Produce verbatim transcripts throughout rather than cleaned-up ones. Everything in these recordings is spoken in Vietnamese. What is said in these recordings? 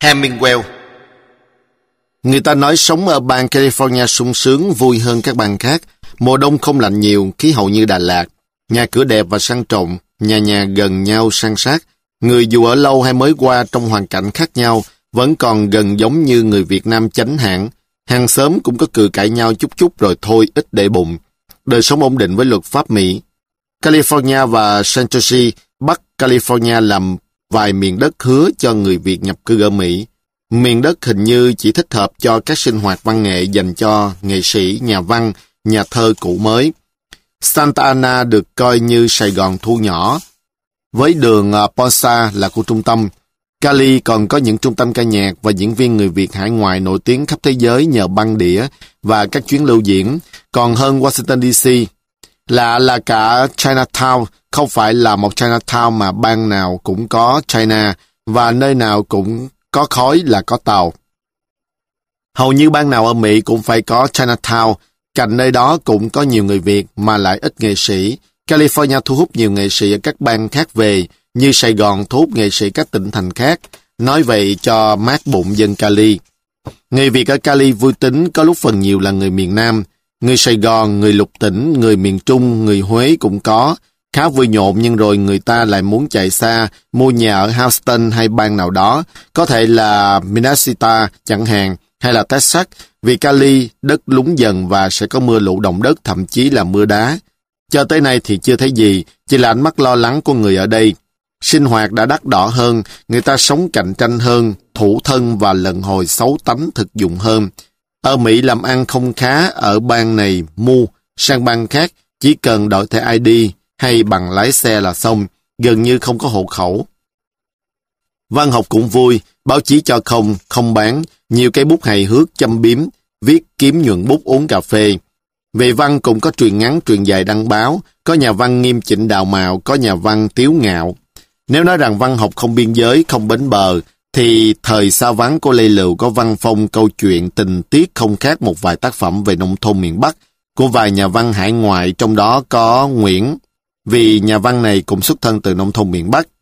Hemingway. Người ta nói sống ở bang California sung sướng vui hơn các bang khác. Mùa đông không lạnh nhiều, khí hậu như Đà Lạt. Nhà cửa đẹp và sang trọng, nhà nhà gần nhau san sát. Người dù ở lâu hay mới qua trong hoàn cảnh khác nhau, vẫn còn gần giống như người Việt Nam chánh hãng. Hàng xóm cũng có cự cãi nhau chút chút rồi thôi, ít để bụng. Đời sống ổn định với luật pháp Mỹ. California và San Jose, Bắc California làm vài miền đất hứa cho người Việt nhập cư ở Mỹ. Miền đất hình như chỉ thích hợp cho các sinh hoạt văn nghệ dành cho nghệ sĩ, nhà văn, nhà thơ cũ mới. Santa Ana được coi như Sài Gòn thu nhỏ, với đường Ponce là khu trung tâm. Cali còn có những trung tâm ca nhạc và diễn viên người Việt hải ngoại nổi tiếng khắp thế giới nhờ băng đĩa và các chuyến lưu diễn, còn hơn Washington đê xê. Lạ là cả Chinatown không phải là một Chinatown mà bang nào cũng có China và nơi nào cũng có khói là có tàu. Hầu như bang nào ở Mỹ cũng phải có Chinatown, cạnh nơi đó cũng có nhiều người Việt mà lại ít nghệ sĩ. California thu hút nhiều nghệ sĩ ở các bang khác về, như Sài Gòn thu hút nghệ sĩ các tỉnh thành khác. Nói vậy cho mát bụng dân Cali. Người Việt ở Cali vui tính, có lúc phần nhiều là người miền Nam. Người Sài Gòn, người lục tỉnh, người miền Trung, người Huế cũng có. Khá vui nhộn nhưng rồi người ta lại muốn chạy xa, mua nhà ở Houston hay bang nào đó, có thể là Minnesota chẳng hạn, hay là Texas, vì Cali đất lún dần và sẽ có mưa lũ động đất, thậm chí là mưa đá. Cho tới nay thì chưa thấy gì, chỉ là ánh mắt lo lắng của người ở đây. Sinh hoạt đã đắt đỏ hơn, người ta sống cạnh tranh hơn, thủ thân và lần hồi xấu tánh thực dụng hơn. Ở Mỹ làm ăn không khá ở bang này mua, sang bang khác chỉ cần đổi thẻ i đê hay bằng lái xe là xong, gần như không có hộ khẩu. Văn học cũng vui, báo chí cho không, không bán, nhiều cây bút hài hước châm biếm, viết kiếm nhuận bút uống cà phê. Về văn cũng có truyện ngắn, truyện dài đăng báo, có nhà văn nghiêm chỉnh đào mạo, có nhà văn tiếu ngạo. Nếu nói rằng văn học không biên giới, không bến bờ, thì thời Sao Vắng của Lê Lựu có văn phong câu chuyện tình tiết không khác một vài tác phẩm về nông thôn miền Bắc của vài nhà văn hải ngoại, trong đó có Nguyễn, vì nhà văn này cũng xuất thân từ nông thôn miền Bắc.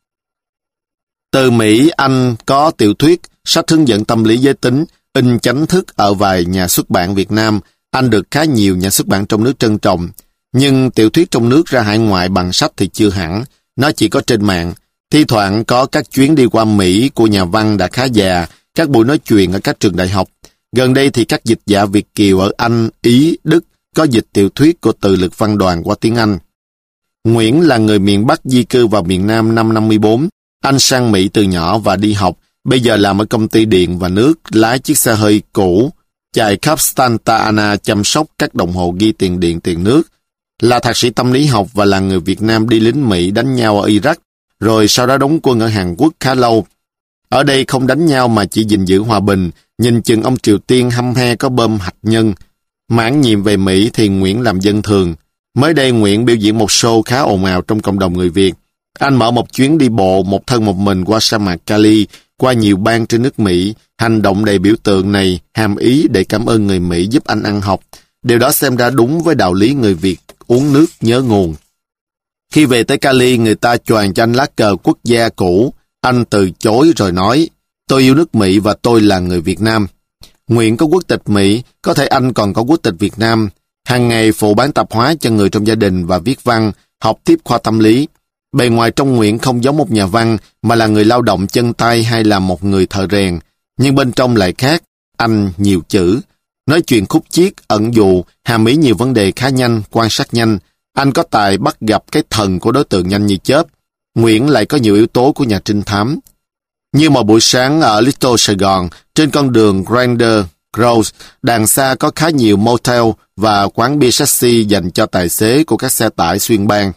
Từ Mỹ, Anh có tiểu thuyết, sách hướng dẫn tâm lý giới tính, in chánh thức ở vài nhà xuất bản Việt Nam. Anh được khá nhiều nhà xuất bản trong nước trân trọng. Nhưng tiểu thuyết trong nước ra hải ngoại bằng sách thì chưa hẳn, nó chỉ có trên mạng. Thi thoảng có các chuyến đi qua Mỹ của nhà văn đã khá già, các buổi nói chuyện ở các trường đại học. Gần đây thì các dịch giả Việt kiều ở Anh, Ý, Đức có dịch tiểu thuyết của Từ Lực Văn Đoàn qua tiếng Anh. Nguyễn là người miền Bắc di cư vào miền Nam năm năm mươi bốn. Anh sang Mỹ từ nhỏ và đi học, bây giờ làm ở công ty điện và nước, lái chiếc xe hơi cũ, chạy khắp Santa Ana chăm sóc các đồng hồ ghi tiền điện tiền nước. Là thạc sĩ tâm lý học và là người Việt Nam đi lính Mỹ đánh nhau ở Iraq, rồi sau đó đóng quân ở Hàn Quốc khá lâu. Ở đây không đánh nhau mà chỉ gìn giữ hòa bình, nhìn chừng ông Triều Tiên hăm he có bom hạt nhân. Mãn nhiệm về Mỹ thì Nguyễn làm dân thường. Mới đây Nguyễn biểu diễn một show khá ồn ào trong cộng đồng người Việt. Anh mở một chuyến đi bộ một thân một mình qua sa mạc Cali, qua nhiều bang trên nước Mỹ. Hành động đầy biểu tượng này hàm ý để cảm ơn người Mỹ giúp anh ăn học. Điều đó xem ra đúng với đạo lý người Việt uống nước nhớ nguồn. Khi về tới Cali, người ta choàng cho anh lá cờ quốc gia cũ. Anh từ chối rồi nói, tôi yêu nước Mỹ và tôi là người Việt Nam. Nguyễn có quốc tịch Mỹ, có thể anh còn có quốc tịch Việt Nam. Hàng ngày phụ bán tạp hóa cho người trong gia đình và viết văn, học tiếp khoa tâm lý. Bề ngoài trong Nguyễn không giống một nhà văn, mà là người lao động chân tay hay là một người thợ rèn. Nhưng bên trong lại khác, anh nhiều chữ. Nói chuyện khúc chiết, ẩn dụ, hàm ý nhiều vấn đề khá nhanh, quan sát nhanh. Anh có tài bắt gặp cái thần của đối tượng nhanh như chớp. Nguyễn lại có nhiều yếu tố của nhà trinh thám. Như một buổi sáng ở Little Sài Gòn, trên con đường Grander Grove, đằng xa có khá nhiều motel và quán bia sexy dành cho tài xế của các xe tải xuyên bang.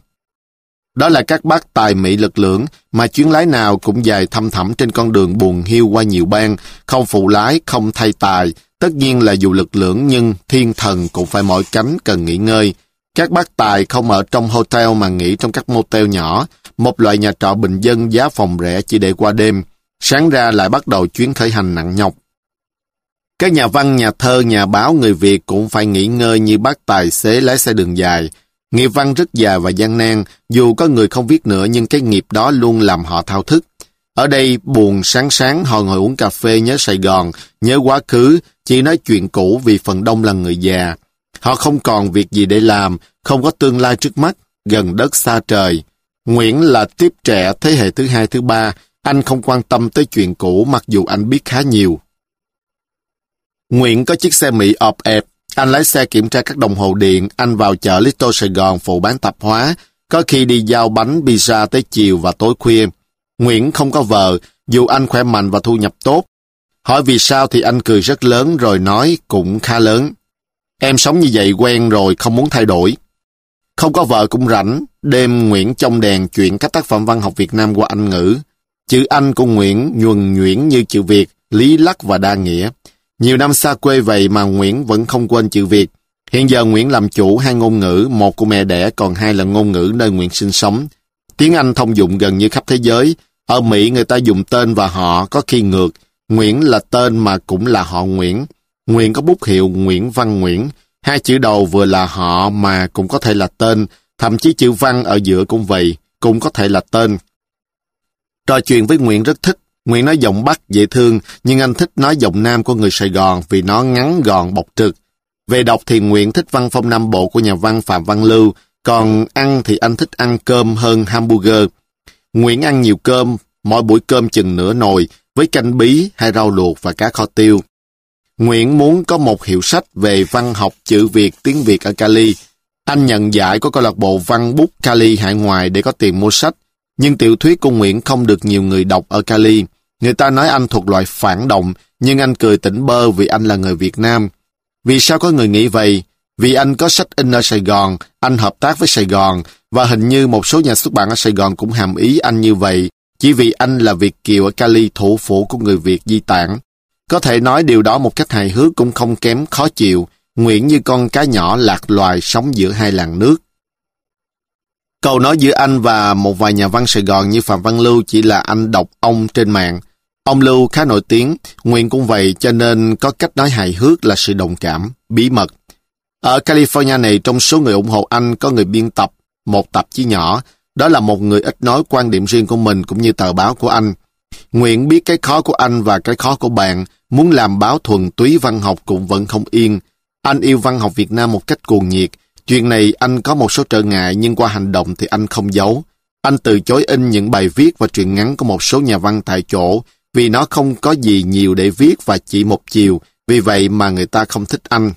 Đó là các bác tài Mỹ lực lưỡng, mà chuyến lái nào cũng dài thăm thẳm trên con đường buồn hiu qua nhiều bang, không phụ lái, không thay tài. Tất nhiên là dù lực lưỡng nhưng thiên thần cũng phải mỏi cánh cần nghỉ ngơi. Các bác tài không ở trong hotel mà nghỉ trong các motel nhỏ, một loại nhà trọ bình dân giá phòng rẻ chỉ để qua đêm. Sáng ra lại bắt đầu chuyến khởi hành nặng nhọc. Các nhà văn, nhà thơ, nhà báo người Việt cũng phải nghỉ ngơi như bác tài xế lái xe đường dài. Nghiệp văn rất dài và gian nan, dù có người không viết nữa nhưng cái nghiệp đó luôn làm họ thao thức. Ở đây buồn sáng sáng họ ngồi uống cà phê nhớ Sài Gòn, nhớ quá khứ, chỉ nói chuyện cũ vì phần đông là người già. Họ không còn việc gì để làm, không có tương lai trước mắt, gần đất xa trời. Nguyễn là tiếp trẻ thế hệ thứ hai thứ ba, anh không quan tâm tới chuyện cũ mặc dù anh biết khá nhiều. Nguyễn có chiếc xe Mỹ ọp ẹp, anh lái xe kiểm tra các đồng hồ điện, anh vào chợ Little Sài Gòn phụ bán tạp hóa, có khi đi giao bánh pizza tới chiều và tối khuya. Nguyễn không có vợ, dù anh khỏe mạnh và thu nhập tốt. Hỏi vì sao thì anh cười rất lớn rồi nói cũng khá lớn. Em sống như vậy quen rồi, không muốn thay đổi. Không có vợ cũng rảnh, đêm Nguyễn trong đèn chuyển các tác phẩm văn học Việt Nam qua Anh ngữ. Chữ Anh của Nguyễn nhuần nhuyễn như chữ Việt, lý lắc và đa nghĩa. Nhiều năm xa quê vậy mà Nguyễn vẫn không quên chữ Việt. Hiện giờ Nguyễn làm chủ hai ngôn ngữ, một của mẹ đẻ, còn hai là ngôn ngữ nơi Nguyễn sinh sống. Tiếng Anh thông dụng gần như khắp thế giới. Ở Mỹ người ta dùng tên và họ có khi ngược. Nguyễn là tên mà cũng là họ Nguyễn. Nguyễn có bút hiệu Nguyễn Văn Nguyễn. Hai chữ đầu vừa là họ mà cũng có thể là tên. Thậm chí chữ Văn ở giữa cũng vậy, cũng có thể là tên. Trò chuyện với Nguyễn rất thích. Nguyễn nói giọng Bắc dễ thương, nhưng anh thích nói giọng Nam của người Sài Gòn vì nó ngắn gọn bộc trực. Về đọc thì Nguyễn thích văn phong Nam Bộ của nhà văn Phạm Văn Lưu, còn ăn thì anh thích ăn cơm hơn hamburger. Nguyễn ăn nhiều cơm, mỗi buổi cơm chừng nửa nồi, với canh bí hay rau luộc và cá kho tiêu. Nguyễn muốn có một hiệu sách về văn học chữ Việt, tiếng Việt ở Cali. Anh nhận giải của câu lạc bộ văn bút Cali hải ngoại để có tiền mua sách, nhưng tiểu thuyết của Nguyễn không được nhiều người đọc ở Cali. Người ta nói anh thuộc loại phản động, nhưng anh cười tỉnh bơ vì anh là người Việt Nam. Vì sao có người nghĩ vậy? Vì anh có sách in ở Sài Gòn, anh hợp tác với Sài Gòn, và hình như một số nhà xuất bản ở Sài Gòn cũng hàm ý anh như vậy, chỉ vì anh là Việt kiều ở Cali, thủ phủ của người Việt di tản. Có thể nói điều đó một cách hài hước cũng không kém khó chịu. Nguyễn như con cá nhỏ lạc loài sống giữa hai làn nước. Câu nói giữa anh và một vài nhà văn Sài Gòn như Phạm Văn Lưu chỉ là anh đọc ông trên mạng. Ông Lưu khá nổi tiếng, Nguyễn cũng vậy, cho nên có cách nói hài hước là sự đồng cảm, bí mật. Ở California này, trong số người ủng hộ anh có người biên tập một tạp chí nhỏ. Đó là một người ít nói quan điểm riêng của mình cũng như tờ báo của anh. Nguyễn biết cái khó của anh và cái khó của bạn, muốn làm báo thuần túy văn học cũng vẫn không yên. Anh yêu văn học Việt Nam một cách cuồng nhiệt. Chuyện này anh có một số trở ngại, nhưng qua hành động thì anh không giấu. Anh từ chối in những bài viết và truyện ngắn của một số nhà văn tại chỗ, vì nó không có gì nhiều để viết và chỉ một chiều, vì vậy mà người ta không thích anh.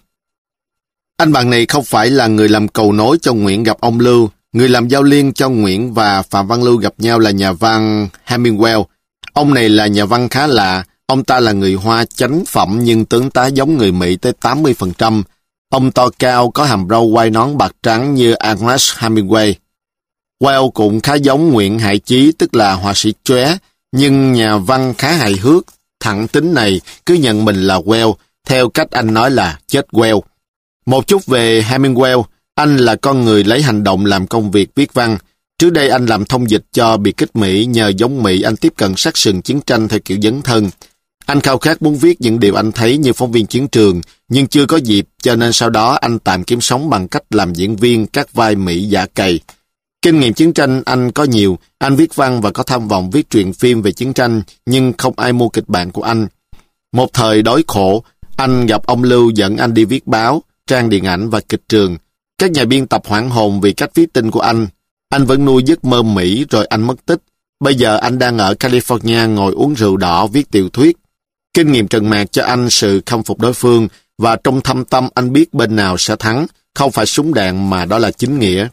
Anh bạn này không phải là người làm cầu nối cho Nguyễn gặp ông Lưu. Người làm giao liên cho Nguyễn và Phạm Văn Lưu gặp nhau là nhà văn Hemingway. Ông này là nhà văn khá lạ. Ông ta là người Hoa chánh phẩm nhưng tướng tá giống người Mỹ tới tám mươi phần trăm. Ông to cao, có hàm râu quai nón bạc trắng như Ernest Hemingway. Well cũng khá giống Nguyễn Hải Chí, tức là họa sĩ chóe, nhưng nhà văn khá hài hước. Thẳng tính này cứ nhận mình là Well, theo cách anh nói là chết Well. Một chút về Hemingway, anh là con người lấy hành động làm công việc viết văn. Trước đây anh làm thông dịch cho biệt kích Mỹ, nhờ giống Mỹ anh tiếp cận sát sườn chiến tranh theo kiểu dấn thân. Anh khao khát muốn viết những điều anh thấy như phóng viên chiến trường, nhưng chưa có dịp, cho nên sau đó anh tạm kiếm sống bằng cách làm diễn viên các vai Mỹ giả cày. Kinh nghiệm chiến tranh anh có nhiều, anh viết văn và có tham vọng viết truyện phim về chiến tranh, nhưng không ai mua kịch bản của anh. Một thời đói khổ, anh gặp ông Lưu dẫn anh đi viết báo, trang điện ảnh và kịch trường. Các nhà biên tập hoảng hồn vì cách viết tin của anh. Anh vẫn nuôi giấc mơ Mỹ rồi anh mất tích. Bây giờ anh đang ở California ngồi uống rượu đỏ viết tiểu thuyết. Kinh nghiệm trần mạc cho anh sự khâm phục đối phương, và trong thâm tâm anh biết bên nào sẽ thắng, không phải súng đạn mà đó là chính nghĩa.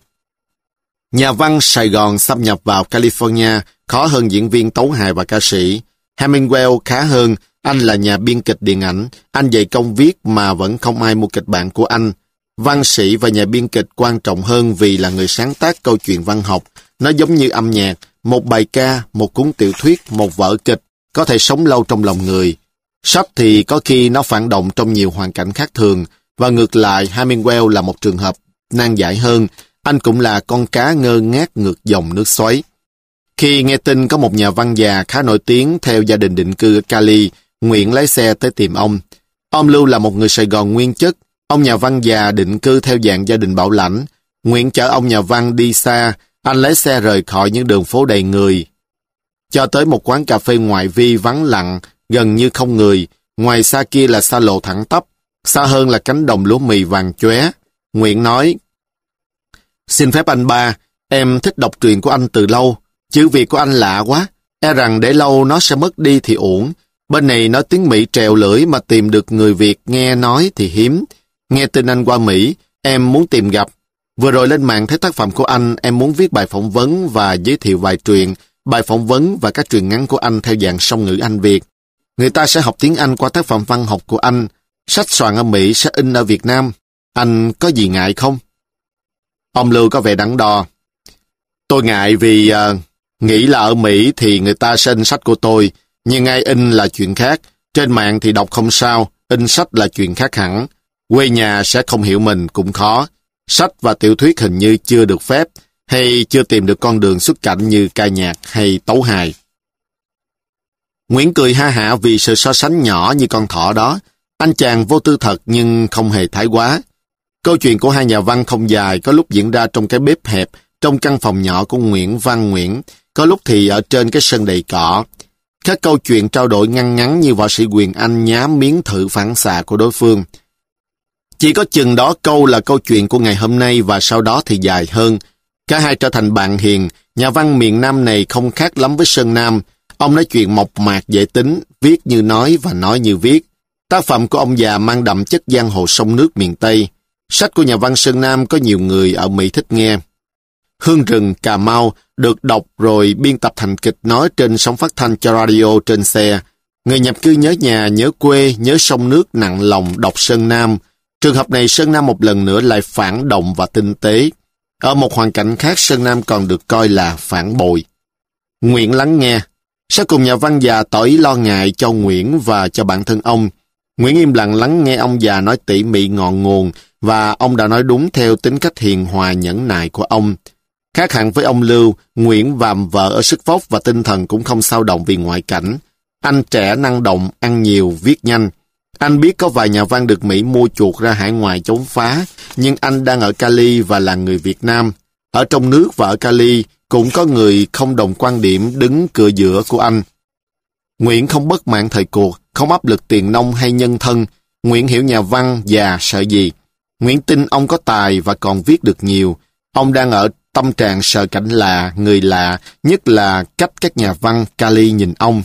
Nhà văn Sài Gòn xâm nhập vào California khó hơn diễn viên tấu hài và ca sĩ. Hemingway khá hơn, anh là nhà biên kịch điện ảnh, anh dạy công viết mà vẫn không ai mua kịch bản của anh. Văn sĩ và nhà biên kịch quan trọng hơn vì là người sáng tác câu chuyện văn học. Nó giống như âm nhạc, một bài ca, một cuốn tiểu thuyết, một vở kịch, có thể sống lâu trong lòng người. Sách thì có khi nó phản động trong nhiều hoàn cảnh khác thường, và ngược lại Hemingway là một trường hợp nan giải hơn, anh cũng là con cá ngơ ngác ngược dòng nước xoáy. Khi nghe tin có một nhà văn già khá nổi tiếng theo gia đình định cư ở Cali, Nguyễn lái xe tới tìm ông. Ông Lưu là một người Sài Gòn nguyên chất, ông nhà văn già định cư theo dạng gia đình bảo lãnh. Nguyễn chở ông nhà văn đi xa, anh lái xe rời khỏi những đường phố đầy người. cho tới một quán cà phê ngoại vi vắng lặng, gần như không người. Ngoài xa kia là xa lộ thẳng tắp, xa hơn là cánh đồng lúa mì vàng chóe. Nguyện nói, xin phép anh ba, em thích đọc truyện của anh từ lâu. Chữ Việt của anh lạ quá, e rằng để lâu nó sẽ mất đi thì uổng. Bên này nói tiếng Mỹ trèo lưỡi mà tìm được người Việt nghe nói thì hiếm. Nghe tin anh qua Mỹ, em muốn tìm gặp. Vừa rồi lên mạng thấy tác phẩm của anh, em muốn viết bài phỏng vấn và giới thiệu vài truyện, bài phỏng vấn và các truyện ngắn của anh theo dạng song ngữ Anh Việt. Người ta sẽ học tiếng Anh qua tác phẩm văn học của anh. Sách soạn ở Mỹ sẽ in ở Việt Nam. Anh có gì ngại không? Ông Lưu có vẻ đắn đo. Tôi ngại vì uh, nghĩ là ở Mỹ thì người ta sẽ in sách của tôi, nhưng ai in là chuyện khác. Trên mạng thì đọc không sao, in sách là chuyện khác hẳn. Quê nhà sẽ không hiểu mình cũng khó. Sách và tiểu thuyết hình như chưa được phép, hay chưa tìm được con đường xuất cảnh như ca nhạc hay tấu hài. Nguyễn cười ha hả vì sự so sánh nhỏ như con thỏ đó. Anh chàng vô tư thật nhưng không hề thái quá. Câu chuyện của hai nhà văn không dài, có lúc diễn ra trong cái bếp hẹp, trong căn phòng nhỏ của Nguyễn Văn Nguyễn, có lúc thì ở trên cái sân đầy cỏ. Các câu chuyện trao đổi ngăn ngắn như võ sĩ Quyền Anh nhám miếng thử phản xạ của đối phương. Chỉ có chừng đó câu là câu chuyện của ngày hôm nay và sau đó thì dài hơn. Cả hai trở thành bạn hiền. Nhà văn miền Nam này không khác lắm với Sơn Nam. Ông nói chuyện mộc mạc dễ tính, viết như nói và nói như viết. Tác phẩm của ông già mang đậm chất giang hồ sông nước miền Tây. Sách của nhà văn Sơn Nam có nhiều người ở Mỹ thích nghe. Hương Rừng, Cà Mau được đọc rồi biên tập thành kịch nói trên sóng phát thanh cho radio trên xe. Người nhập cư nhớ nhà, nhớ quê, nhớ sông nước nặng lòng đọc Sơn Nam. Trường hợp này Sơn Nam một lần nữa lại phản động và tinh tế. Ở một hoàn cảnh khác Sơn Nam còn được coi là phản bội. Nguyễn lắng nghe. Sau cùng nhà văn già tỏ ý lo ngại cho Nguyễn và cho bản thân ông. Nguyễn im lặng lắng nghe ông già nói tỉ mỉ ngọn nguồn và ông đã nói đúng theo tính cách hiền hòa nhẫn nại của ông. Khác hẳn với ông Lưu, Nguyễn vàm vợ ở sức vóc và tinh thần cũng không xao động vì ngoại cảnh. Anh trẻ năng động, ăn nhiều, viết nhanh. Anh biết có vài nhà văn được Mỹ mua chuộc ra hải ngoại chống phá, nhưng anh đang ở Cali và là người Việt Nam. Ở trong nước và ở Cali cũng có người không đồng quan điểm đứng cửa giữa của anh. Nguyễn không bất mãn thời cuộc, không áp lực tiền nông hay nhân thân. Nguyễn hiểu nhà văn già sợ gì. Nguyễn tin ông có tài và còn viết được nhiều. Ông đang ở tâm trạng sợ cảnh lạ, người lạ, nhất là cách các nhà văn Cali nhìn ông.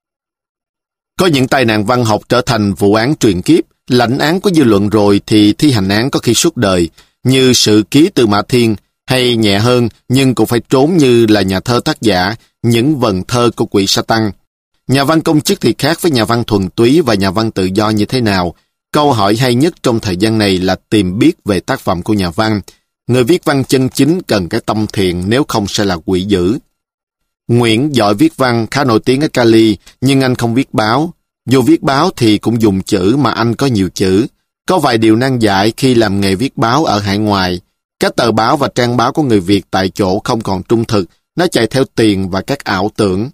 Có những tai nạn văn học trở thành vụ án truyền kiếp, lãnh án của dư luận rồi thì thi hành án có khi suốt đời, như Sự Ký Tư Mã Thiên, hay nhẹ hơn nhưng cũng phải trốn như là nhà thơ tác giả Những Vần Thơ của Quỷ Sa Tăng. Nhà văn công chức thì khác với nhà văn thuần túy và nhà văn tự do như thế nào. Câu hỏi hay nhất trong thời gian này là tìm biết về tác phẩm của nhà văn. Người viết văn chân chính cần cái tâm thiện, nếu không sẽ là quỷ dữ. Nguyễn giỏi viết văn, khá nổi tiếng ở Cali, nhưng anh không viết báo. Dù viết báo thì cũng dùng chữ mà anh có nhiều chữ. Có vài điều nan giải khi làm nghề viết báo ở hải ngoại. Các tờ báo và trang báo của người Việt tại chỗ không còn trung thực, nó chạy theo tiền và các ảo tưởng.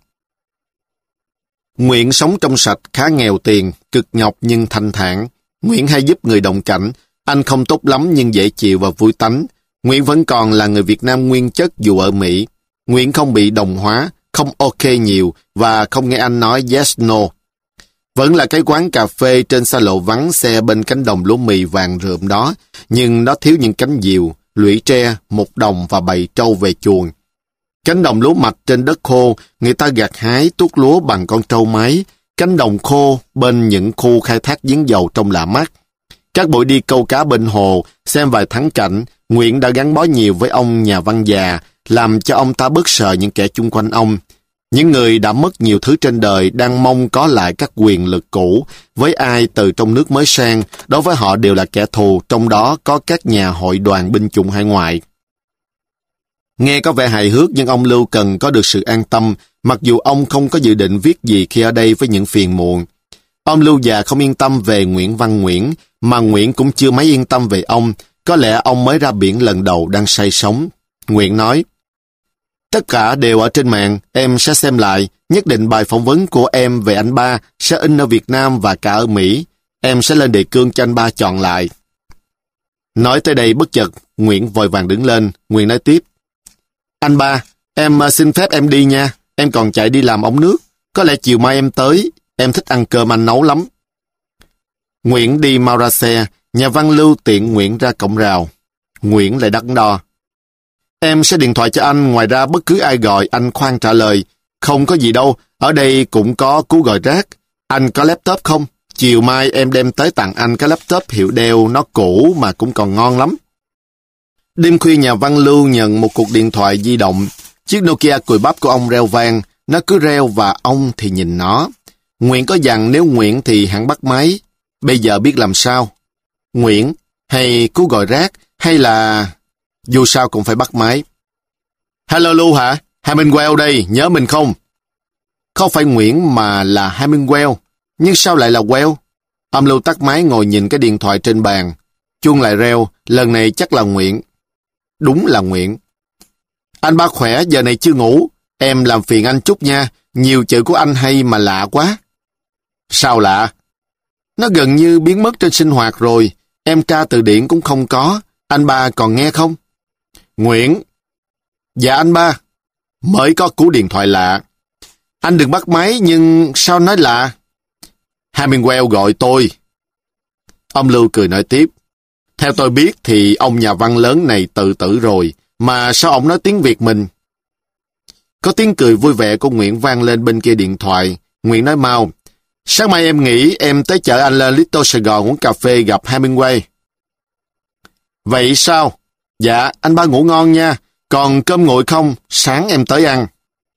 Nguyễn sống trong sạch, khá nghèo tiền, cực nhọc nhưng thanh thản. Nguyễn hay giúp người đồng cảnh, anh không tốt lắm nhưng dễ chịu và vui tánh. Nguyễn vẫn còn là người Việt Nam nguyên chất dù ở Mỹ. Nguyễn không bị đồng hóa, không ok nhiều và không nghe anh nói yes no. Vẫn là cái quán cà phê trên xa lộ vắng xe bên cánh đồng lúa mì vàng rượm đó, nhưng nó thiếu những cánh diều, lũy tre, một đồng và bầy trâu về chuồng. Cánh đồng lúa mạch trên đất khô, người ta gặt hái tuốt lúa bằng con trâu máy. Cánh đồng khô bên những khu khai thác giếng dầu trông lạ mắt. Các buổi đi câu cá bên hồ, xem vài thắng cảnh, Nguyễn đã gắn bó nhiều với ông nhà văn già, làm cho ông ta bớt sợ những kẻ chung quanh ông. Những người đã mất nhiều thứ trên đời đang mong có lại các quyền lực cũ. Với ai từ trong nước mới sang, đối với họ đều là kẻ thù, trong đó có các nhà hội đoàn binh chủng hải ngoại. Nghe có vẻ hài hước nhưng ông Lưu cần có được sự an tâm, mặc dù ông không có dự định viết gì khi ở đây với những phiền muộn. Ông Lưu già không yên tâm về Nguyễn Văn Nguyễn, mà Nguyễn cũng chưa mấy yên tâm về ông. Có lẽ ông mới ra biển lần đầu đang say sóng. Nguyễn nói, tất cả đều ở trên mạng, em sẽ xem lại. Nhất định bài phỏng vấn của em về anh ba sẽ in ở Việt Nam và cả ở Mỹ. Em sẽ lên đề cương cho anh ba chọn lại. Nói tới đây bất chợt, Nguyễn vội vàng đứng lên. Nguyễn nói tiếp, anh ba, em xin phép em đi nha. em còn chạy đi làm ống nước. Có lẽ chiều mai em tới, em thích ăn cơm anh nấu lắm. Nguyễn đi mau ra xe, nhà văn Lưu tiện Nguyễn ra cổng rào. Nguyễn lại đắn đo. Em sẽ điện thoại cho anh, ngoài ra bất cứ ai gọi anh khoan trả lời. Không có gì đâu, ở đây cũng có cú gọi rác. Anh có laptop không? Chiều mai em đem tới tặng anh cái laptop hiệu Dell, nó cũ mà cũng còn ngon lắm. Đêm khuya nhà văn Lưu nhận một cuộc điện thoại di động. Chiếc Nokia cùi bắp của ông reo vang, nó cứ reo và ông thì nhìn nó. Nguyễn có dặn nếu Nguyễn thì hẳn bắt máy. Bây giờ biết làm sao? Nguyễn, hay cú gọi rác, hay là... Dù sao cũng phải bắt máy. Hello Lưu hả? Hemingway đây, nhớ mình không? Không phải Nguyễn mà là Hemingway. Nhưng sao lại là Well? Ông Lưu tắt máy ngồi nhìn cái điện thoại trên bàn. Chuông lại reo, lần này chắc là Nguyễn. Đúng là Nguyễn. Anh ba khỏe, giờ này chưa ngủ. Em làm phiền anh chút nha, nhiều chữ của anh hay mà lạ quá. Sao lạ? Nó gần như biến mất trên sinh hoạt rồi, em tra từ điển cũng không có. Anh ba còn nghe không? Nguyễn. Dạ anh ba. Mới có cú điện thoại lạ. Anh đừng bắt máy, nhưng sao nói lạ? Hemingway gọi tôi. Ông Lưu cười nói tiếp. Theo tôi biết thì ông nhà văn lớn này tự tử rồi, mà sao ông nói tiếng Việt mình? Có tiếng cười vui vẻ của Nguyễn vang lên bên kia điện thoại. Nguyễn nói mau. Sáng mai em nghĩ em tới chở anh lên Little Sài Gòn uống cà phê gặp Hemingway. Vậy sao? Dạ, anh ba ngủ ngon nha. Còn cơm nguội không? Sáng em tới ăn.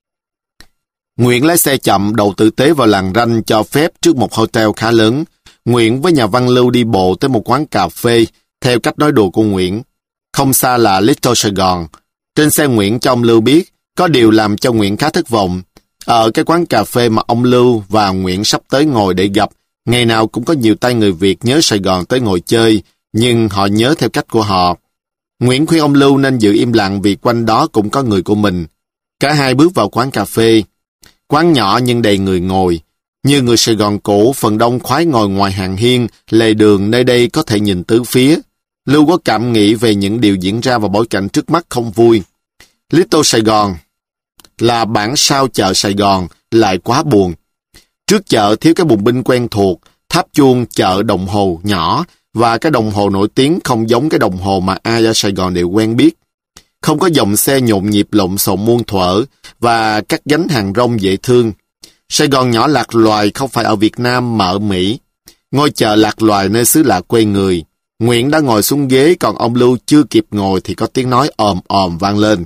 Nguyễn lái xe chậm đầu tử tế vào làn ranh cho phép trước một hotel khá lớn. Nguyễn với nhà văn Lưu đi bộ tới một quán cà phê, theo cách nói đùa của Nguyễn. Không xa là Little Sài Gòn. Trên xe Nguyễn cho ông Lưu biết, có điều làm cho Nguyễn khá thất vọng. Ở cái quán cà phê mà ông Lưu và Nguyễn sắp tới ngồi để gặp, ngày nào cũng có nhiều tay người Việt nhớ Sài Gòn tới ngồi chơi, nhưng họ nhớ theo cách của họ. Nguyễn khuyên ông Lưu nên giữ im lặng vì quanh đó cũng có người của mình. Cả hai bước vào quán cà phê. Quán nhỏ nhưng đầy người ngồi. Như người Sài Gòn cũ, phần đông khoái ngồi ngoài hàng hiên, lề đường nơi đây có thể nhìn tứ phía. Lưu có cảm nghĩ về những điều diễn ra và bối cảnh trước mắt không vui. Little Sài Gòn là bản sao chợ Sài Gòn, lại quá buồn. Trước chợ thiếu cái bùng binh quen thuộc, tháp chuông, chợ, đồng hồ nhỏ, và cái đồng hồ nổi tiếng không giống cái đồng hồ mà ai ở Sài Gòn đều quen biết. Không có dòng xe nhộn nhịp lộn xộn muôn thuở, và các gánh hàng rong dễ thương. Sài Gòn nhỏ lạc loài không phải ở Việt Nam mà ở Mỹ. Ngôi chợ lạc loài nơi xứ lạ quê người. Nguyễn đã ngồi xuống ghế, còn ông Lưu chưa kịp ngồi thì có tiếng nói òm òm vang lên.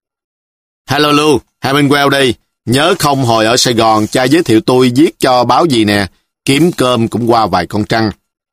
Hello Lưu, Hemingway đây. Nhớ không hồi ở Sài Gòn cha giới thiệu tôi viết cho báo gì nè, kiếm cơm cũng qua vài con trăng.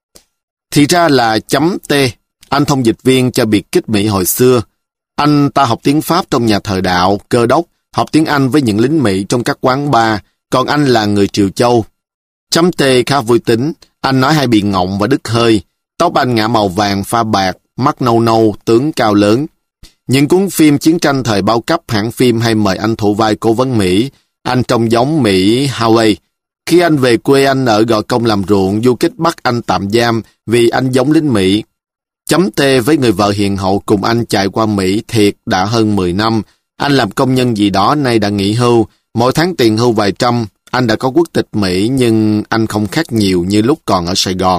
Thì ra là chấm T, anh thông dịch viên cho biệt kích Mỹ hồi xưa. Anh ta học tiếng Pháp trong nhà thờ đạo, cơ đốc, học tiếng Anh với những lính Mỹ trong các quán bar, còn anh là người Triều Châu. Chấm T khá vui tính, anh nói hay bị ngọng và đứt hơi, tóc anh ngả màu vàng pha bạc, mắt nâu nâu, tướng cao lớn. Những cuốn phim chiến tranh thời bao cấp hãng phim hay mời anh thủ vai cố vấn Mỹ, anh trông giống Mỹ Howley. Khi anh về quê anh ở Gò Công làm ruộng, du kích bắt anh tạm giam vì anh giống lính Mỹ. Chấm T với người vợ hiền hậu cùng anh chạy qua Mỹ thiệt đã hơn mười năm. Anh làm công nhân gì đó nay đã nghỉ hưu, mỗi tháng tiền hưu vài trăm. Anh đã có quốc tịch Mỹ nhưng anh không khác nhiều như lúc còn ở Sài Gòn.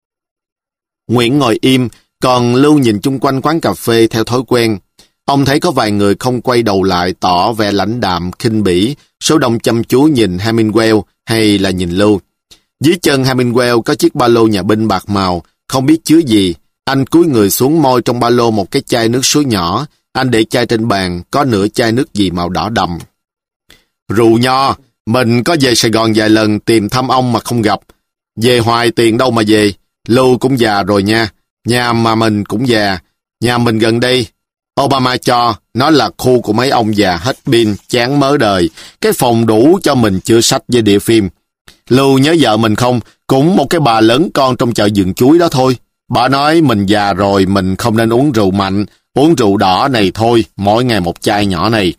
Nguyễn ngồi im, còn Lưu nhìn chung quanh quán cà phê theo thói quen. Ông thấy có vài người không quay đầu lại tỏ vẻ lãnh đạm, khinh bỉ, số đông chăm chú nhìn Hemingway hay là nhìn Lưu. Dưới chân Hemingway có chiếc ba lô nhà binh bạc màu, không biết chứa gì. Anh cúi người xuống moi trong ba lô một cái chai nước suối nhỏ. Anh để chai trên bàn, có nửa chai nước gì màu đỏ đậm. Rượu nho, mình có về Sài Gòn vài lần tìm thăm ông mà không gặp. Về hoài tiền đâu mà về. Lưu cũng già rồi nha. Nhà mà mình cũng già. Nhà mình gần đây. Obama cho, nó là khu của mấy ông già hết pin, chán mớ đời. Cái phòng đủ cho mình chữa sách với địa phim. Lưu nhớ vợ mình không? Cũng một cái bà lớn con trong chợ vườn chuối đó thôi. Bà nói mình già rồi, mình không nên uống rượu mạnh, uống rượu đỏ này thôi, mỗi ngày một chai nhỏ này.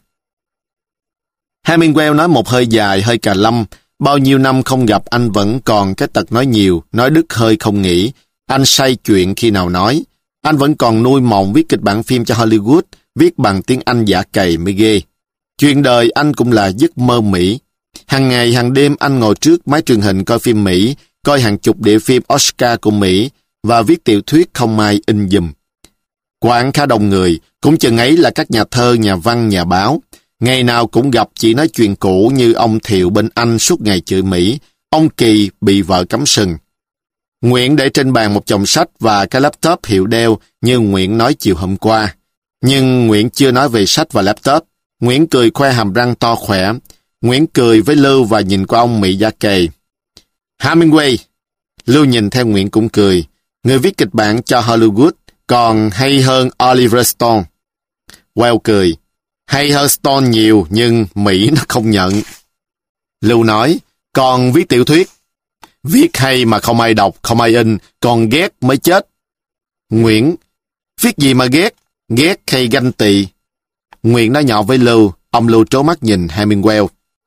Hemingway nói một hơi dài, hơi cà lâm. Bao nhiêu năm không gặp anh vẫn còn cái tật nói nhiều, nói đứt hơi không nghĩ. Anh say chuyện khi nào nói. Anh vẫn còn nuôi mộng viết kịch bản phim cho Hollywood, viết bằng tiếng Anh giả cày mới ghê. Chuyện đời anh cũng là giấc mơ Mỹ. Hàng ngày hàng đêm anh ngồi trước máy truyền hình coi phim Mỹ, coi hàng chục đĩa phim Oscar của Mỹ và viết tiểu thuyết không ai in giùm. Quán khá đông người, cũng chừng ấy là các nhà thơ, nhà văn, nhà báo. Ngày nào cũng gặp chỉ nói chuyện cũ như ông Thiệu bên Anh suốt ngày chửi Mỹ, ông Kỳ bị vợ cắm sừng. Nguyễn để trên bàn một chồng sách và cái laptop hiệu Dell như Nguyễn nói chiều hôm qua. Nhưng Nguyễn chưa nói về sách và laptop. Nguyễn cười khoe hàm răng to khỏe. Nguyễn cười với Lưu và nhìn qua ông Mỹ Gia Kề. Hemingway. Lưu nhìn theo Nguyễn cũng cười. Người viết kịch bản cho Hollywood còn hay hơn Oliver Stone. Well cười. Hay hơn Stone nhiều nhưng Mỹ nó không nhận. Lưu nói, còn viết tiểu thuyết. Viết hay mà không ai đọc, không ai in, còn ghét mới chết. Nguyễn, viết gì mà ghét? Ghét hay ganh tị? Nguyễn nói nhỏ với Lưu, ông Lưu trố mắt nhìn Hemingway.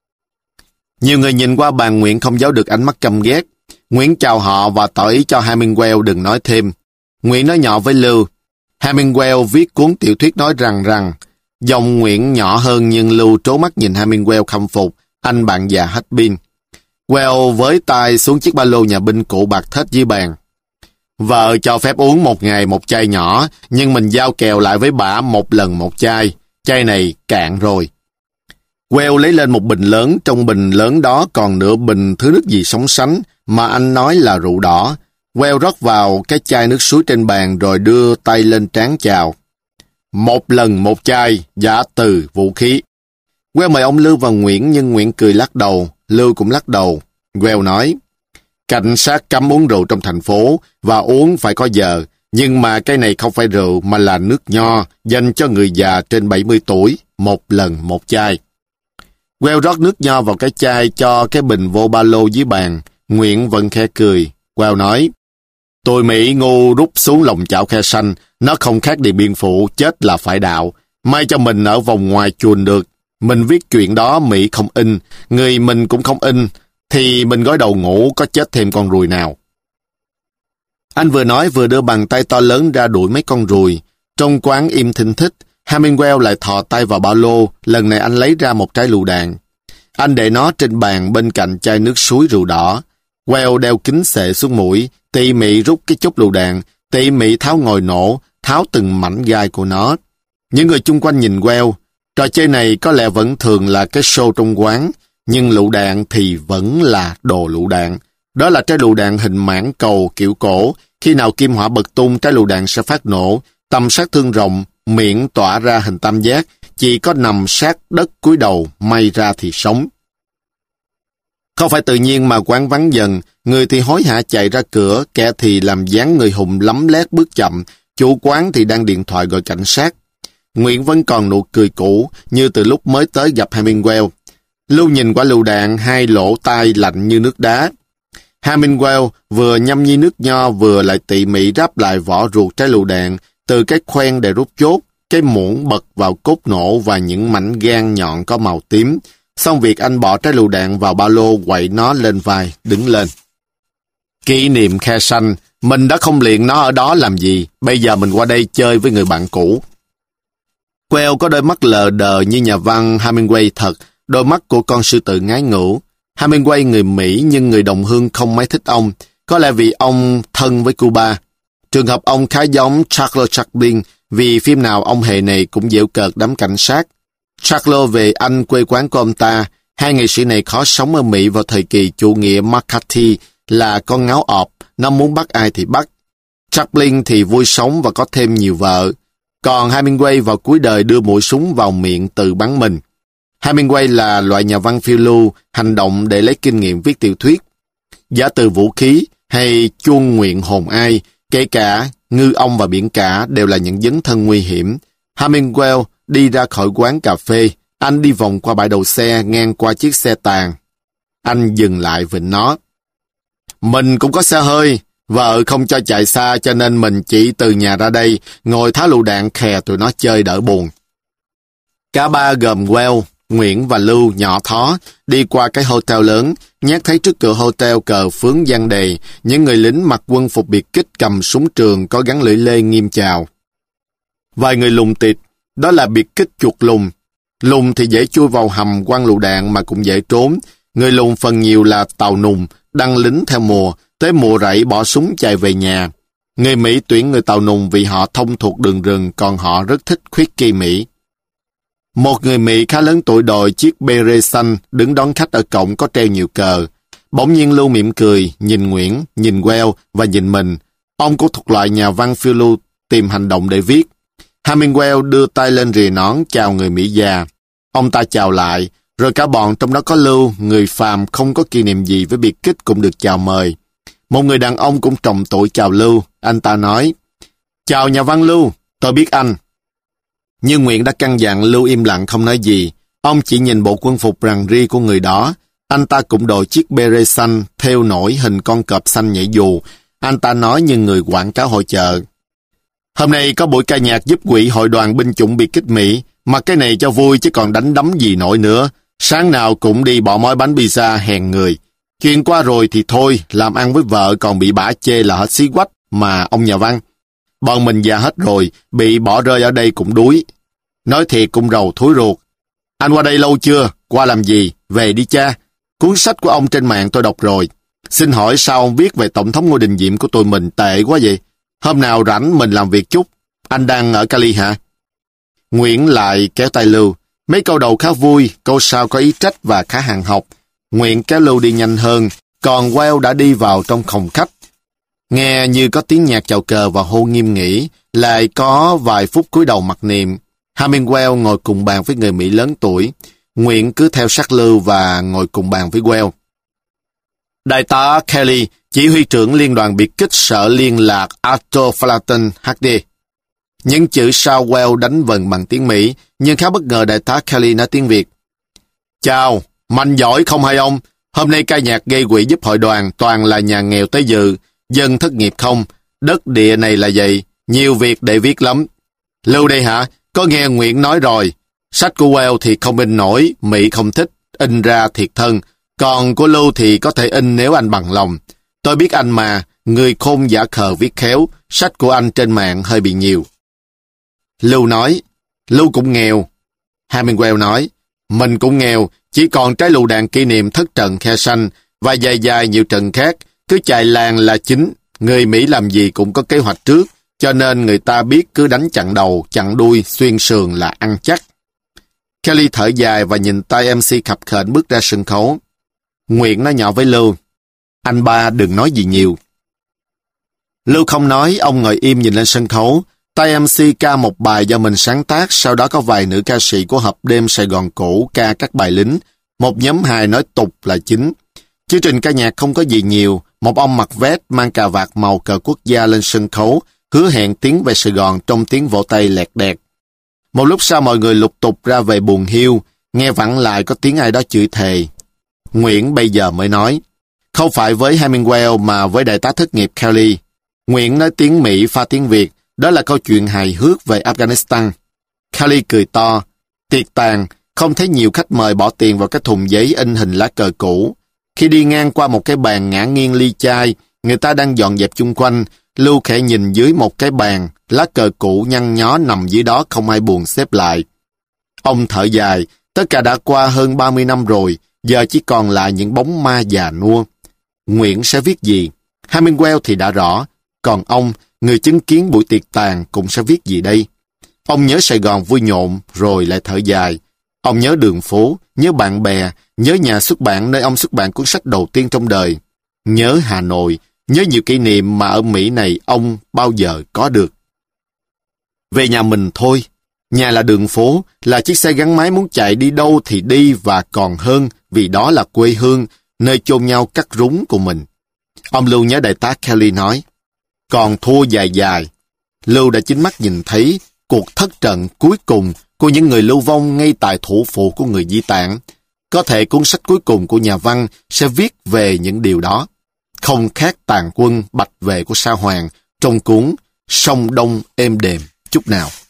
Nhiều người nhìn qua bàn Nguyễn không giấu được ánh mắt căm ghét. Nguyễn chào họ và tỏ ý cho Hemingway đừng nói thêm. Nguyễn nói nhỏ với Lưu, Hemingway viết cuốn tiểu thuyết nói rằng rằng, giọng Nguyễn nhỏ hơn nhưng Lưu trố mắt nhìn Hemingway khâm phục, anh bạn già hết pin. Well với tay xuống chiếc ba lô nhà binh cũ bạc thết dưới bàn. Vợ cho phép uống một ngày một chai nhỏ, nhưng mình giao kèo lại với bả một lần một chai. Chai này cạn rồi. Well lấy lên một bình lớn, trong bình lớn đó còn nửa bình thứ nước gì sóng sánh, mà anh nói là rượu đỏ. Well rót vào cái chai nước suối trên bàn rồi đưa tay lên trán chào. Một lần một chai, giả từ vũ khí. Well mời ông Lưu và Nguyễn, nhưng Nguyễn cười lắc đầu, Lưu cũng lắc đầu. Well nói, cảnh sát cấm uống rượu trong thành phố, và uống phải có giờ, nhưng mà cái này không phải rượu mà là nước nho, dành cho người già trên bảy mươi tuổi, một lần một chai. Well rót nước nho vào cái chai cho cái bình vô ba lô dưới bàn, Nguyễn vẫn khẽ cười. Well nói, tôi Mỹ ngu rút xuống lòng chảo khe xanh, nó không khác Điện Biên Phủ, chết là phải đạo. May cho mình ở vòng ngoài chuồn được. Mình viết chuyện đó Mỹ không in, người mình cũng không in, thì mình gối đầu ngủ có chết thêm con ruồi nào. Anh vừa nói vừa đưa bàn tay to lớn ra đuổi mấy con ruồi. Trong quán im thinh thích, Hemingway lại thò tay vào ba lô, lần này anh lấy ra một trái lựu đạn. Anh để nó trên bàn bên cạnh chai nước suối rượu đỏ. Well đeo kính xệ xuống mũi, tỉ mỉ rút cái chốt lựu đạn, tỉ mỉ tháo ngòi nổ, tháo từng mảnh gai của nó. Những người chung quanh nhìn Well. Trò chơi này có lẽ vẫn thường là cái show trong quán, nhưng lựu đạn thì vẫn là đồ lựu đạn. Đó là trái lựu đạn hình mãng cầu kiểu cổ, khi nào kim hỏa bật tung trái lựu đạn sẽ phát nổ, tầm sát thương rộng, miệng tỏa ra hình tam giác, chỉ có nằm sát đất cúi đầu, may ra thì sống. Không phải tự nhiên mà quán vắng dần, người thì hối hả chạy ra cửa, kẻ thì làm dáng người hùng lấm lét bước chậm, chủ quán thì đang điện thoại gọi cảnh sát. Nguyễn vẫn còn nụ cười cũ, như từ lúc mới tới gặp Hemingway. Lưu nhìn qua lựu đạn, hai lỗ tai lạnh như nước đá. Hemingway vừa nhâm nhi nước nho vừa lại tỉ mỉ ráp lại vỏ ruột trái lựu đạn, từ cái khoen để rút chốt, cái muỗng bật vào cốt nổ và những mảnh gan nhọn có màu tím. Xong việc anh bỏ trái lựu đạn vào ba lô, quậy nó lên vai, đứng lên. Kỷ niệm khe xanh, mình đã không luyện nó ở đó làm gì, bây giờ mình qua đây chơi với người bạn cũ. Well có đôi mắt lờ đờ như nhà văn Hemingway thật, đôi mắt của con sư tử ngái ngủ. Hemingway người Mỹ nhưng người đồng hương không mấy thích ông, có lẽ vì ông thân với Cuba. Trường hợp ông khá giống Charles Chaplin, vì phim nào ông hề này cũng giễu cợt đám cảnh sát. Charles về Anh quê quán của ông ta, hai nghệ sĩ này khó sống ở Mỹ vào thời kỳ chủ nghĩa McCarthy là con ngáo ọp, nó muốn bắt ai thì bắt. Chaplin thì vui sống và có thêm nhiều vợ. Còn Hemingway vào cuối đời đưa mũi súng vào miệng tự bắn mình. Hemingway là loại nhà văn phiêu lưu, hành động để lấy kinh nghiệm viết tiểu thuyết. Giả từ vũ khí hay chuông nguyện hồn ai, kể cả ngư ông và biển cả đều là những dấn thân nguy hiểm. Hemingway đi ra khỏi quán cà phê, anh đi vòng qua bãi đậu xe ngang qua chiếc xe tàn. Anh dừng lại vịnh nó. Mình cũng có xe hơi, vợ không cho chạy xa cho nên mình chỉ từ nhà ra đây, ngồi tháo lựu đạn khè tụi nó chơi đỡ buồn. Cả ba gồm Well, Nguyễn và Lưu nhỏ thó, đi qua cái hotel lớn, nhát thấy trước cửa hotel cờ phướng giăng đầy, những người lính mặc quân phục biệt kích cầm súng trường có gắn lưỡi lê nghiêm chào. Vài người lùng tịt, đó là biệt kích chuột lùng. Lùn thì dễ chui vào hầm quăng lựu đạn mà cũng dễ trốn. Người lùn phần nhiều là tàu nùng, đăng lính theo mùa, tới mùa rẫy bỏ súng chạy về nhà. Người Mỹ tuyển người tàu nùng vì họ thông thuộc đường rừng, còn họ rất thích khuyết kỳ Mỹ. Một người Mỹ khá lớn tuổi đội chiếc beret xanh đứng đón khách ở cổng có treo nhiều cờ. Bỗng nhiên Lưu mỉm cười, nhìn Nguyễn, nhìn Wells và nhìn mình. Ông cũng thuộc loại nhà văn phiêu lưu tìm hành động để viết. Hemingway đưa tay lên rìa nón chào người Mỹ già. Ông ta chào lại, rồi cả bọn trong đó có Lưu, người phàm không có kỷ niệm gì với biệt kích cũng được chào mời. Một người đàn ông cũng tròn tuổi chào Lưu, anh ta nói, chào nhà văn Lưu, tôi biết anh. Nhưng Nguyễn đã căn dặn Lưu im lặng không nói gì. Ông chỉ nhìn bộ quân phục rằn ri của người đó. Anh ta cũng đội chiếc beret xanh, thêu nổi hình con cọp xanh nhảy dù. Anh ta nói như người quảng cáo hội chợ. Hôm nay có buổi ca nhạc giúp quỹ hội đoàn binh chủng biệt kích Mỹ, mà cái này cho vui chứ còn đánh đấm gì nổi nữa. Sáng nào cũng đi bỏ mói bánh pizza hèn người. Chuyện qua rồi thì thôi, làm ăn với vợ còn bị bả chê là hết xí quách mà ông nhà văn. Bọn mình già hết rồi, bị bỏ rơi ở đây cũng đuối. Nói thiệt cũng rầu thúi ruột. Anh qua đây lâu chưa? Qua làm gì? Về đi cha. Cuốn sách của ông trên mạng tôi đọc rồi. Xin hỏi sao ông viết về Tổng thống Ngô Đình Diệm của tụi mình tệ quá vậy? Hôm nào rảnh mình làm việc chút. Anh đang ở Cali hả? Nguyễn lại kéo tay Lưu. Mấy câu đầu khá vui, câu sau có ý trách và khá hàng học. Nguyễn kéo Lưu đi nhanh hơn, còn Wells đã đi vào trong phòng khách. Nghe như có tiếng nhạc chào cờ và hô nghiêm nghỉ, lại có vài phút cúi đầu mặc niệm. Hemingway ngồi cùng bàn với người Mỹ lớn tuổi. Nguyễn cứ theo sát Lưu và ngồi cùng bàn với Wells. Đại tá Kelly, chỉ huy trưởng liên đoàn biệt kích sở liên lạc Arthur Flatten hát đê. Những chữ sau Wells đánh vần bằng tiếng Mỹ, nhưng khá bất ngờ đại tá Kelly nói tiếng Việt. Chào, mạnh giỏi không hay ông? Hôm nay ca nhạc gây quỹ giúp hội đoàn toàn là nhà nghèo tới dự, dân thất nghiệp không, đất địa này là vậy, nhiều việc để viết lắm. Lưu đây hả? Có nghe Nguyễn nói rồi, sách của Wells thì không in nổi, Mỹ không thích, in ra thiệt thân, còn của Lưu thì có thể in nếu anh bằng lòng. Tôi biết anh mà, người khôn giả khờ viết khéo, sách của anh trên mạng hơi bị nhiều. Lưu nói, Lưu cũng nghèo. Hemingway nói, mình cũng nghèo, chỉ còn trái lựu đạn kỷ niệm thất trận khe xanh và dài dài nhiều trận khác, cứ chạy làng là chính. Người Mỹ làm gì cũng có kế hoạch trước, cho nên người ta biết cứ đánh chặn đầu, chặn đuôi, xuyên sườn là ăn chắc. Kelly thở dài và nhìn tay em xê khập khểnh bước ra sân khấu. Nguyễn nói nhỏ với Lưu, anh ba đừng nói gì nhiều. Lưu không nói, ông ngồi im nhìn lên sân khấu. Tay em xê ca một bài do mình sáng tác, sau đó có vài nữ ca sĩ của hộp đêm Sài Gòn cũ ca các bài lính. Một nhóm hài nói tục là chính. Chương trình ca nhạc không có gì nhiều, một ông mặc vest mang cà vạt màu cờ quốc gia lên sân khấu, hứa hẹn tiến về Sài Gòn trong tiếng vỗ tay lẹt đẹt. Một lúc sau mọi người lục tục ra về buồn hiu, nghe vẳng lại có tiếng ai đó chửi thề. Nguyễn bây giờ mới nói, không phải với Hemingway mà với đại tá thất nghiệp Kelly. Nguyễn nói tiếng Mỹ pha tiếng Việt, đó là câu chuyện hài hước về Afghanistan. Kelly cười to, tiệc tàn, không thấy nhiều khách mời bỏ tiền vào cái thùng giấy in hình lá cờ cũ. Khi đi ngang qua một cái bàn ngả nghiêng ly chai, người ta đang dọn dẹp chung quanh, Lưu khẽ nhìn dưới một cái bàn, lá cờ cũ nhăn nhó nằm dưới đó không ai buồn xếp lại. Ông thở dài, tất cả đã qua hơn ba mươi năm rồi, giờ chỉ còn lại những bóng ma già nua. Nguyễn sẽ viết gì? Hemingway thì đã rõ, còn ông, người chứng kiến buổi tiệc tàn cũng sẽ viết gì đây? Ông nhớ Sài Gòn vui nhộn, rồi lại thở dài. Ông nhớ đường phố, nhớ bạn bè, nhớ nhà xuất bản nơi ông xuất bản cuốn sách đầu tiên trong đời. Nhớ Hà Nội, nhớ nhiều kỷ niệm mà ở Mỹ này ông bao giờ có được. Về nhà mình thôi. Nhà là đường phố, là chiếc xe gắn máy muốn chạy đi đâu thì đi và còn hơn vì đó là quê hương, nơi chôn nhau cắt rúng của mình. Ông Lưu nhớ đại tá Kelly nói, còn thua dài dài. Lưu đã chính mắt nhìn thấy cuộc thất trận cuối cùng của những người lưu vong ngay tại thủ phủ của người di tản. Có thể cuốn sách cuối cùng của nhà văn sẽ viết về những điều đó. Không khác tàn quân bạch vệ của Sa Hoàng trong cuốn Sông Đông êm đềm chút nào.